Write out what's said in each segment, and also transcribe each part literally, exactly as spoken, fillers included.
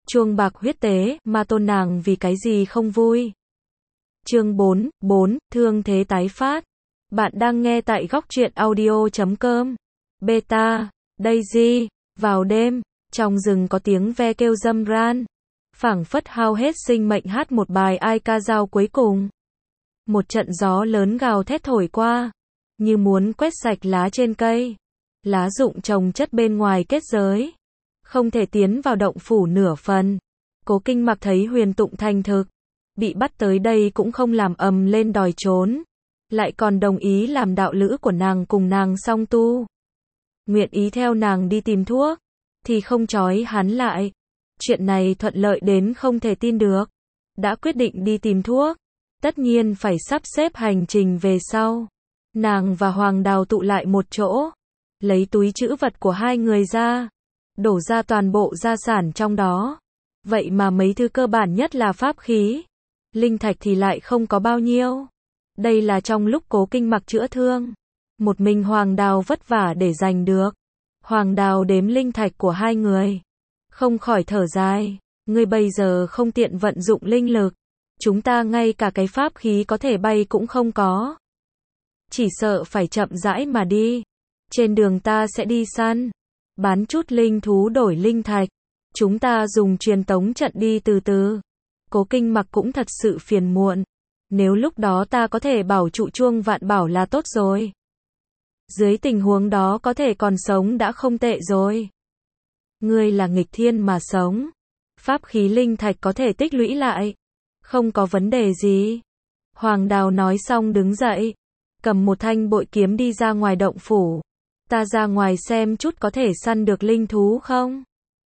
chuông bạc huyết tế, ma tôn nàng vì cái gì không vui. Chương bốn, bốn, thương thế tái phát. Bạn đang nghe tại góc truyện audio chấm com. Beta, Daisy, vào đêm, trong rừng có tiếng ve kêu râm ran, phảng phất hao hết sinh mệnh hát một bài ai ca dao cuối cùng. Một trận gió lớn gào thét thổi qua, như muốn quét sạch lá trên cây. Lá rụng trồng chất bên ngoài kết giới, không thể tiến vào động phủ nửa phần. Cố Kinh Mặc thấy Huyền Tụng thành thực, bị bắt tới đây cũng không làm ầm lên đòi trốn, lại còn đồng ý làm đạo lữ của nàng cùng nàng song tu. Nguyện ý theo nàng đi tìm thuốc, thì không trói hắn lại. Chuyện này thuận lợi đến không thể tin được. Đã quyết định đi tìm thuốc, tất nhiên phải sắp xếp hành trình về sau. Nàng và Hoàng Đào tụ lại một chỗ, lấy túi trữ vật của hai người ra, đổ ra toàn bộ gia sản trong đó. Vậy mà mấy thứ cơ bản nhất là pháp khí, linh thạch thì lại không có bao nhiêu. Đây là trong lúc Cố Kinh Mặc chữa thương, một mình Hoàng Đào vất vả để giành được. Hoàng Đào đếm linh thạch của hai người, không khỏi thở dài. Ngươi bây giờ không tiện vận dụng linh lực, chúng ta ngay cả cái pháp khí có thể bay cũng không có. Chỉ sợ phải chậm rãi mà đi. Trên đường ta sẽ đi săn, bán chút linh thú đổi linh thạch. Chúng ta dùng truyền tống trận đi từ từ. Cố Kinh Mặc cũng thật sự phiền muộn. Nếu lúc đó ta có thể bảo trụ chuông vạn bảo là tốt rồi. Dưới tình huống đó có thể còn sống đã không tệ rồi. Ngươi là nghịch thiên mà sống. Pháp khí linh thạch có thể tích lũy lại, không có vấn đề gì. Hoàng Đào nói xong đứng dậy, cầm một thanh bội kiếm đi ra ngoài động phủ. Ta ra ngoài xem chút có thể săn được linh thú không?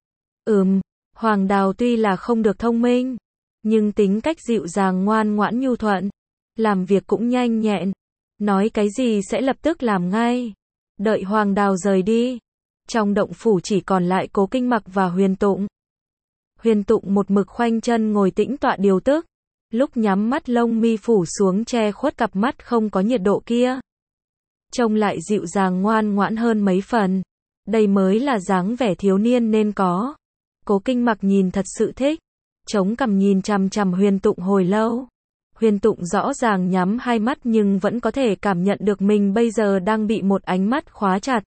Ừm, Hoàng Đào tuy là không được thông minh, nhưng tính cách dịu dàng ngoan ngoãn nhu thuận, làm việc cũng nhanh nhẹn, nói cái gì sẽ lập tức làm ngay. Đợi Hoàng Đào rời đi, trong động phủ chỉ còn lại Cố Kinh Mặc và Huyền Tụng. Huyền Tụng một mực khoanh chân ngồi tĩnh tọa điều tức, lúc nhắm mắt lông mi phủ xuống che khuất cặp mắt không có nhiệt độ kia. Trông lại dịu dàng ngoan ngoãn hơn mấy phần. Đây mới là dáng vẻ thiếu niên nên có. Cố Kinh Mặc nhìn thật sự thích, chống cằm nhìn chằm chằm Huyền Tụng hồi lâu. Huyền Tụng rõ ràng nhắm hai mắt nhưng vẫn có thể cảm nhận được mình bây giờ đang bị một ánh mắt khóa chặt.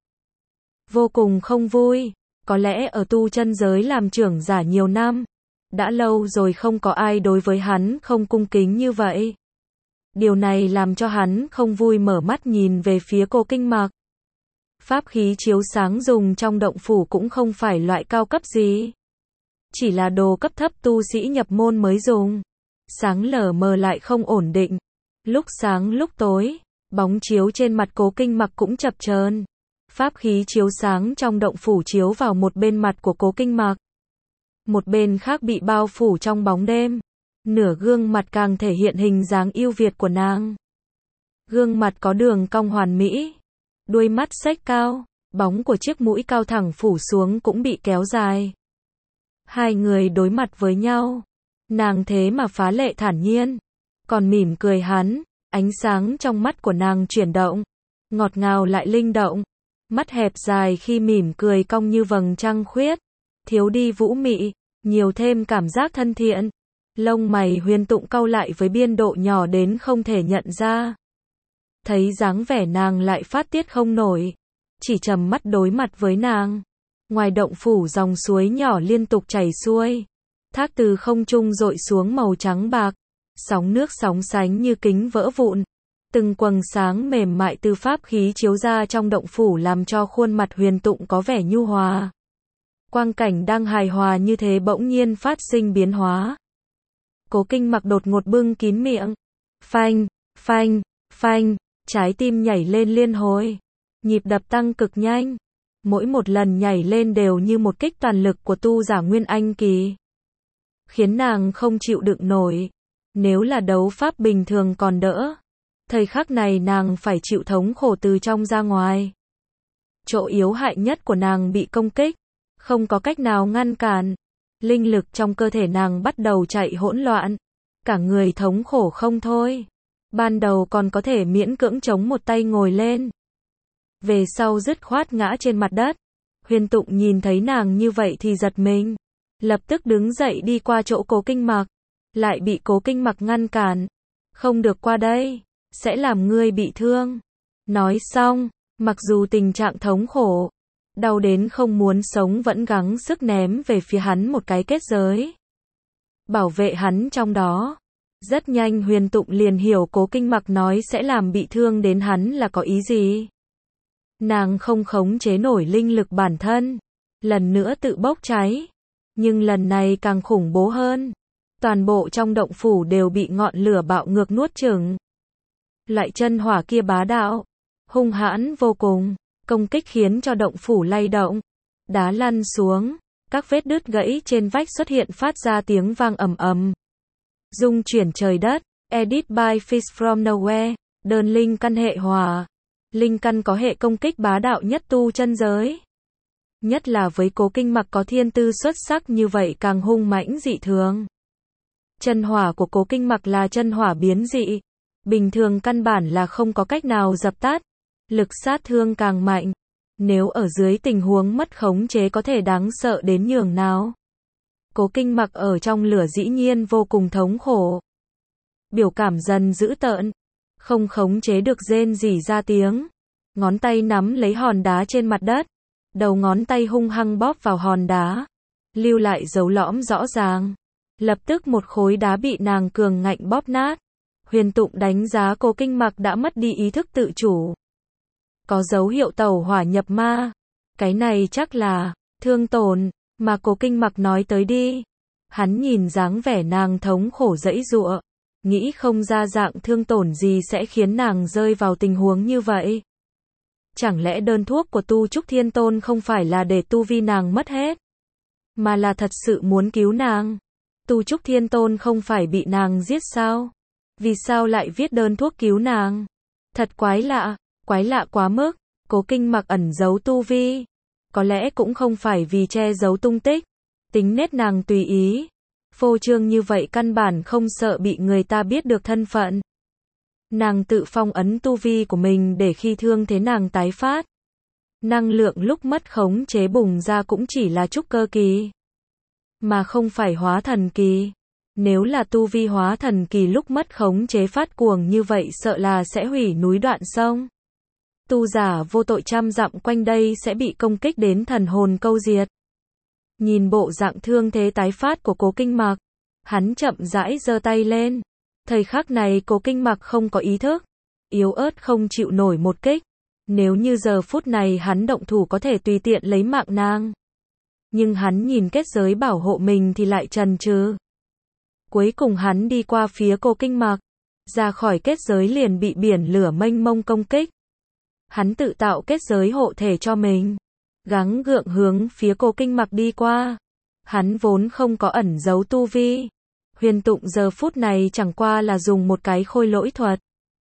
Vô cùng không vui, có lẽ ở tu chân giới làm trưởng giả nhiều năm, đã lâu rồi không có ai đối với hắn không cung kính như vậy. Điều này làm cho hắn không vui mở mắt nhìn về phía Cố Kinh Mặc. Pháp khí chiếu sáng dùng trong động phủ cũng không phải loại cao cấp gì, chỉ là đồ cấp thấp tu sĩ nhập môn mới dùng. Sáng lờ mờ lại không ổn định, lúc sáng lúc tối, bóng chiếu trên mặt Cố Kinh Mặc cũng chập chờn. Pháp khí chiếu sáng trong động phủ chiếu vào một bên mặt của Cố Kinh Mặc, một bên khác bị bao phủ trong bóng đêm. Nửa gương mặt càng thể hiện hình dáng yêu Việt của nàng. Gương mặt có đường cong hoàn mỹ, đuôi mắt xếch cao, bóng của chiếc mũi cao thẳng phủ xuống cũng bị kéo dài. Hai người đối mặt với nhau, nàng thế mà phá lệ thản nhiên, còn mỉm cười hắn. Ánh sáng trong mắt của nàng chuyển động, ngọt ngào lại linh động. Mắt hẹp dài khi mỉm cười cong như vầng trăng khuyết, thiếu đi vũ mị, nhiều thêm cảm giác thân thiện. Lông mày Huyền Tụng cau lại với biên độ nhỏ đến không thể nhận ra. Thấy dáng vẻ nàng lại phát tiết không nổi, chỉ trầm mắt đối mặt với nàng. Ngoài động phủ dòng suối nhỏ liên tục chảy xuôi, thác từ không trung dội xuống màu trắng bạc, sóng nước sóng sánh như kính vỡ vụn. Từng quầng sáng mềm mại từ pháp khí chiếu ra trong động phủ làm cho khuôn mặt Huyền Tụng có vẻ nhu hòa. Quang cảnh đang hài hòa như thế bỗng nhiên phát sinh biến hóa. Cố Kinh Mặc đột ngột bưng kín miệng. Phanh, phanh, phanh, trái tim nhảy lên liên hồi. Nhịp đập tăng cực nhanh. Mỗi một lần nhảy lên đều như một kích toàn lực của tu giả Nguyên Anh kỳ, khiến nàng không chịu đựng nổi. Nếu là đấu pháp bình thường còn đỡ, thời khắc này nàng phải chịu thống khổ từ trong ra ngoài. Chỗ yếu hại nhất của nàng bị công kích, không có cách nào ngăn cản. Linh lực trong cơ thể nàng bắt đầu chạy hỗn loạn, cả người thống khổ không thôi. Ban đầu còn có thể miễn cưỡng chống một tay ngồi lên, về sau dứt khoát ngã trên mặt đất. Huyền Tụng nhìn thấy nàng như vậy thì giật mình, lập tức đứng dậy đi qua chỗ Cố Kinh Mặc, lại bị Cố Kinh Mặc ngăn cản. Không được qua đây, sẽ làm ngươi bị thương. Nói xong, mặc dù tình trạng thống khổ, đau đến không muốn sống vẫn gắng sức ném về phía hắn một cái kết giới. Bảo vệ hắn trong đó. Rất nhanh Huyền Tụng liền hiểu Cố Kinh Mặc nói sẽ làm bị thương đến hắn là có ý gì. Nàng không khống chế nổi linh lực bản thân, lần nữa tự bốc cháy. Nhưng lần này càng khủng bố hơn. Toàn bộ trong động phủ đều bị ngọn lửa bạo ngược nuốt chửng. Loại chân hỏa kia bá đạo, hung hãn vô cùng, công kích khiến cho động phủ lay động, đá lăn xuống, các vết đứt gãy trên vách xuất hiện phát ra tiếng vang ầm ầm. Dung chuyển trời đất, edit by Fish from Nowhere, đơn linh căn hệ hỏa. Linh căn có hệ công kích bá đạo nhất tu chân giới. Nhất là với Cố Kinh Mặc có thiên tư xuất sắc như vậy càng hung mãnh dị thường. Chân hỏa của Cố Kinh Mặc là chân hỏa biến dị, bình thường căn bản là không có cách nào dập tắt, lực sát thương càng mạnh. Nếu ở dưới tình huống mất khống chế có thể đáng sợ đến nhường nào. Cố Kinh Mặc ở trong lửa dĩ nhiên vô cùng thống khổ. Biểu cảm dần dữ tợn, không khống chế được rên rỉ ra tiếng. Ngón tay nắm lấy hòn đá trên mặt đất, đầu ngón tay hung hăng bóp vào hòn đá, lưu lại dấu lõm rõ ràng. Lập tức một khối đá bị nàng cường ngạnh bóp nát. Huyền Tụng đánh giá Cố Kinh Mặc đã mất đi ý thức tự chủ. Có dấu hiệu tẩu hỏa nhập ma. Cái này chắc là thương tổn mà Cố Kinh Mặc nói tới đi. Hắn nhìn dáng vẻ nàng thống khổ giãy giụa, nghĩ không ra dạng thương tổn gì sẽ khiến nàng rơi vào tình huống như vậy. Chẳng lẽ đơn thuốc của Tu Trúc Thiên Tôn không phải là để tu vi nàng mất hết, mà là thật sự muốn cứu nàng? Tu Trúc Thiên Tôn không phải bị nàng giết sao? Vì sao lại viết đơn thuốc cứu nàng? Thật quái lạ, quái lạ quá mức. Cố Kinh Mặc ẩn giấu tu vi, có lẽ cũng không phải vì che giấu tung tích. Tính nết nàng tùy ý, phô trương như vậy căn bản không sợ bị người ta biết được thân phận. Nàng tự phong ấn tu vi của mình để khi thương thế nàng tái phát. Năng lượng lúc mất khống chế bùng ra cũng chỉ là trúc cơ kỳ, mà không phải hóa thần kỳ. Nếu là tu vi hóa thần kỳ lúc mất khống chế phát cuồng như vậy sợ là sẽ hủy núi đoạn sông. Tu giả vô tội trăm dặm quanh đây sẽ bị công kích đến thần hồn câu diệt. Nhìn bộ dạng thương thế tái phát của Cố Kinh Mặc, hắn chậm rãi giơ tay lên. Thời khắc này Cố Kinh Mặc không có ý thức, yếu ớt không chịu nổi một kích. Nếu như giờ phút này hắn động thủ có thể tùy tiện lấy mạng nàng. Nhưng hắn nhìn kết giới bảo hộ mình thì lại chần chừ. Cuối cùng hắn đi qua phía Cố Kinh Mặc, ra khỏi kết giới liền bị biển lửa mênh mông công kích. Hắn tự tạo kết giới hộ thể cho mình, gắng gượng hướng phía Cố Kinh Mặc đi qua. Hắn vốn không có ẩn giấu tu vi. Huyền Tụng giờ phút này chẳng qua là dùng một cái khôi lỗi thuật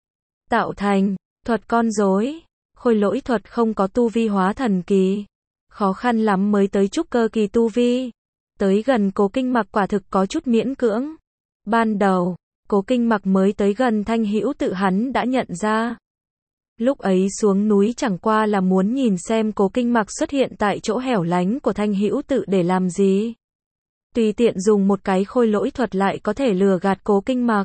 tạo thành, thuật con rối. Khôi lỗi thuật không có tu vi hóa thần kỳ, khó khăn lắm mới tới trúc cơ kỳ tu vi. Tới gần Cố Kinh Mặc quả thực có chút miễn cưỡng. Ban đầu, Cố Kinh Mặc mới tới gần Thanh Hữu Tự hắn đã nhận ra. Lúc ấy xuống núi chẳng qua là muốn nhìn xem Cố Kinh Mặc xuất hiện tại chỗ hẻo lánh của Thanh Hữu Tự để làm gì. Tùy tiện dùng một cái khôi lỗi thuật lại có thể lừa gạt Cố Kinh Mặc.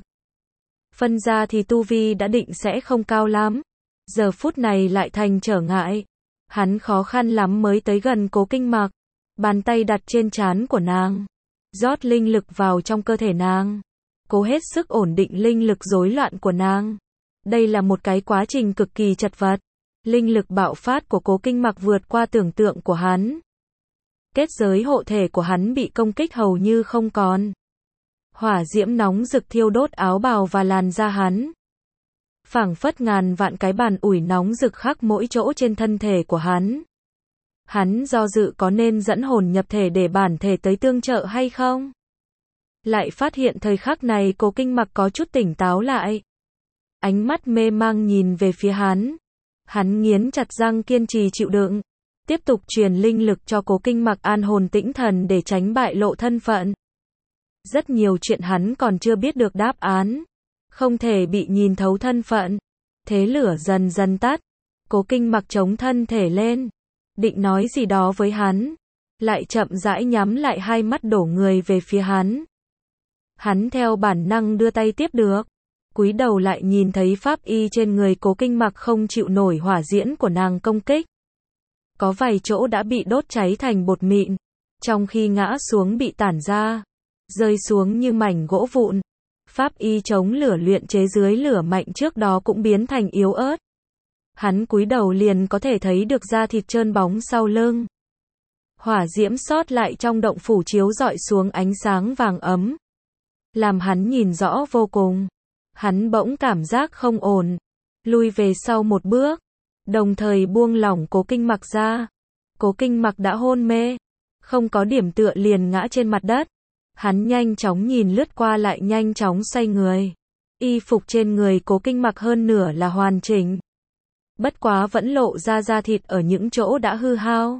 Phân ra thì tu vi đã định sẽ không cao lắm. Giờ phút này lại thành trở ngại. Hắn khó khăn lắm mới tới gần Cố Kinh Mặc. Bàn tay đặt trên trán của nàng, rót linh lực vào trong cơ thể nàng, cố hết sức ổn định linh lực rối loạn của nàng. Đây là một cái quá trình cực kỳ chật vật. Linh lực bạo phát của Cố Kinh Mặc vượt qua tưởng tượng của hắn. Kết giới hộ thể của hắn bị công kích hầu như không còn. Hỏa diễm nóng rực thiêu đốt áo bào và làn da hắn. Phảng phất ngàn vạn cái bàn ủi nóng rực khắc mỗi chỗ trên thân thể của hắn. Hắn do dự có nên dẫn hồn nhập thể để bản thể tới tương trợ hay không? Lại phát hiện thời khắc này Cố Kinh Mặc có chút tỉnh táo lại. Ánh mắt mê mang nhìn về phía hắn. Hắn nghiến chặt răng kiên trì chịu đựng. Tiếp tục truyền linh lực cho Cố Kinh Mặc an hồn tĩnh thần để tránh bại lộ thân phận. Rất nhiều chuyện hắn còn chưa biết được đáp án. Không thể bị nhìn thấu thân phận. Thế lửa dần dần tắt. Cố Kinh Mặc chống thân thể lên, định nói gì đó với hắn. lại chậm rãi nhắm lại hai mắt đổ người về phía hắn. Hắn theo bản năng đưa tay tiếp được, cúi đầu lại nhìn thấy pháp y trên người Cố Kinh Mặc không chịu nổi hỏa diễm của nàng công kích. Có vài chỗ đã bị đốt cháy thành bột mịn, trong khi ngã xuống bị tản ra, rơi xuống như mảnh gỗ vụn. Pháp y chống lửa luyện chế dưới lửa mạnh trước đó cũng biến thành yếu ớt. Hắn cúi đầu liền có thể thấy được da thịt trơn bóng sau lưng. Hỏa diễm sót lại trong động phủ chiếu rọi xuống ánh sáng vàng ấm, làm hắn nhìn rõ vô cùng. Hắn bỗng cảm giác không ổn, lui về sau một bước, đồng thời buông lỏng Cố Kinh Mặc ra. Cố Kinh Mặc đã hôn mê, không có điểm tựa liền ngã trên mặt đất. Hắn nhanh chóng nhìn lướt qua lại nhanh chóng xoay người. Y phục trên người Cố Kinh Mặc hơn nửa là hoàn chỉnh, bất quá vẫn lộ ra da thịt ở những chỗ đã hư hao.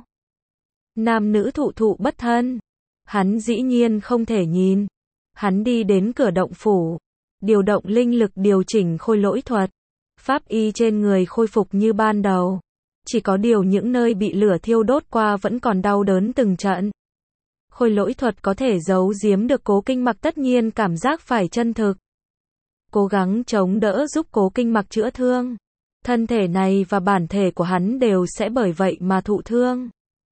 Nam nữ thụ thụ bất thân, hắn dĩ nhiên không thể nhìn. Hắn đi đến cửa động phủ, điều động linh lực điều chỉnh khôi lỗi thuật. Pháp y trên người khôi phục như ban đầu, chỉ có điều những nơi bị lửa thiêu đốt qua vẫn còn đau đớn từng trận. Khôi lỗi thuật có thể giấu giếm được Cố Kinh Mặc, tất nhiên cảm giác phải chân thực. Cố gắng chống đỡ giúp Cố Kinh Mặc chữa thương. Thân thể này và bản thể của hắn đều sẽ bởi vậy mà thụ thương.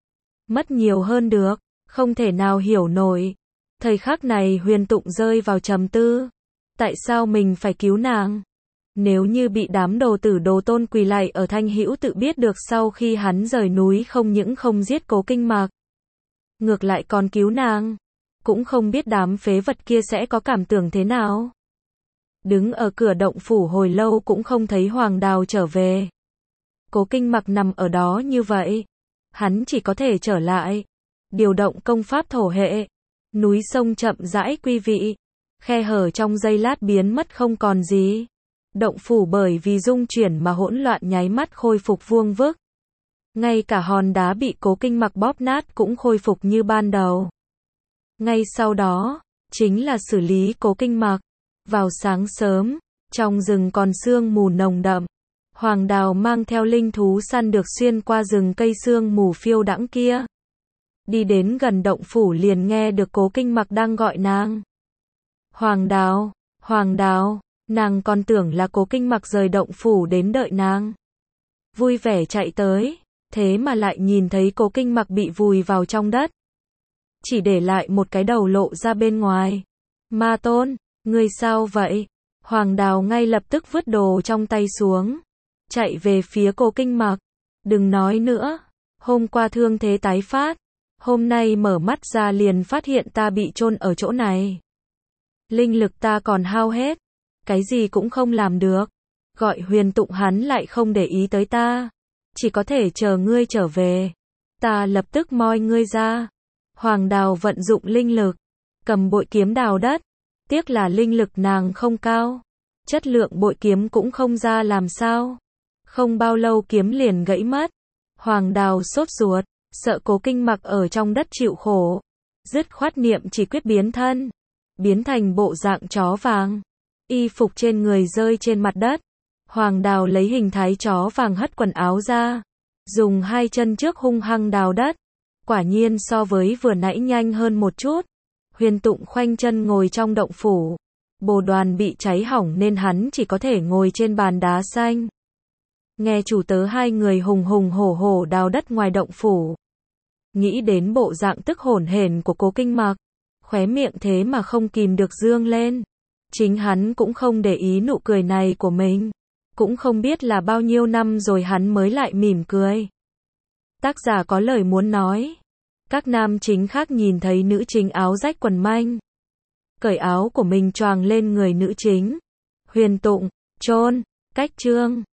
Mất nhiều hơn được, không thể nào hiểu nổi. Thời khắc này Huyền Tụng rơi vào trầm tư. Tại sao mình phải cứu nàng? Nếu như bị đám đồ tử đồ tôn quỳ lạy ở Thanh Hữu tự biết được sau khi hắn rời núi không những không giết Cố Kinh Mặc, ngược lại còn cứu nàng, cũng không biết đám phế vật kia sẽ có cảm tưởng thế nào. Đứng ở cửa động phủ hồi lâu cũng không thấy Hoàng Đào trở về. Cố Kinh Mặc nằm ở đó như vậy, hắn chỉ có thể trở lại, điều động công pháp thổ hệ. Núi sông chậm rãi quy vị, khe hở trong giây lát biến mất không còn gì. Động phủ bởi vì rung chuyển mà hỗn loạn nháy mắt khôi phục vuông vức. Ngay cả hòn đá bị Cố Kinh Mặc bóp nát cũng khôi phục như ban đầu. Ngay sau đó, chính là xử lý Cố Kinh Mặc. Vào sáng sớm, trong rừng còn sương mù nồng đậm, Hoàng Đào mang theo linh thú săn được xuyên qua rừng cây sương mù phiêu đãng kia. Đi đến gần động phủ liền nghe được Cố Kinh Mặc đang gọi nàng. Hoàng Đào, Hoàng Đào, nàng còn tưởng là Cố Kinh Mặc rời động phủ đến đợi nàng. Vui vẻ chạy tới, thế mà lại nhìn thấy Cố Kinh Mặc bị vùi vào trong đất, chỉ để lại một cái đầu lộ ra bên ngoài. Ma Tôn, ngươi sao vậy? Hoàng Đào ngay lập tức vứt đồ trong tay xuống, chạy về phía Cố Kinh Mặc. Đừng nói nữa, hôm qua thương thế tái phát, hôm nay mở mắt ra liền phát hiện ta bị chôn ở chỗ này. Linh lực ta còn hao hết, cái gì cũng không làm được. Gọi Huyền Tụng hắn lại không để ý tới ta, chỉ có thể chờ ngươi trở về, ta lập tức moi ngươi ra. Hoàng Đào vận dụng linh lực, cầm bội kiếm đào đất. Tiếc là linh lực nàng không cao, chất lượng bội kiếm cũng không ra làm sao. Không bao lâu kiếm liền gãy mất. Hoàng Đào sốt ruột, sợ Cố Kinh Mặc ở trong đất chịu khổ, dứt khoát niệm chỉ quyết biến thân, biến thành bộ dạng chó vàng. Y phục trên người rơi trên mặt đất. Hoàng Đào lấy hình thái chó vàng hất quần áo ra, dùng hai chân trước hung hăng đào đất. Quả nhiên so với vừa nãy nhanh hơn một chút. Huyền Tụng khoanh chân ngồi trong động phủ. Bồ đoàn bị cháy hỏng nên hắn chỉ có thể ngồi trên bàn đá xanh. Nghe chủ tớ hai người hùng hùng hổ hổ đào đất ngoài động phủ. Nghĩ đến bộ dạng tức hổn hển của Cố Kinh Mặc, khóe miệng thế mà không kìm được dương lên. Chính hắn cũng không để ý nụ cười này của mình. Cũng không biết là bao nhiêu năm rồi hắn mới lại mỉm cười. Tác giả có lời muốn nói. Các nam chính khác nhìn thấy nữ chính áo rách quần manh, cởi áo của mình choàng lên người nữ chính. Huyền Tụng, chôn, cách chương.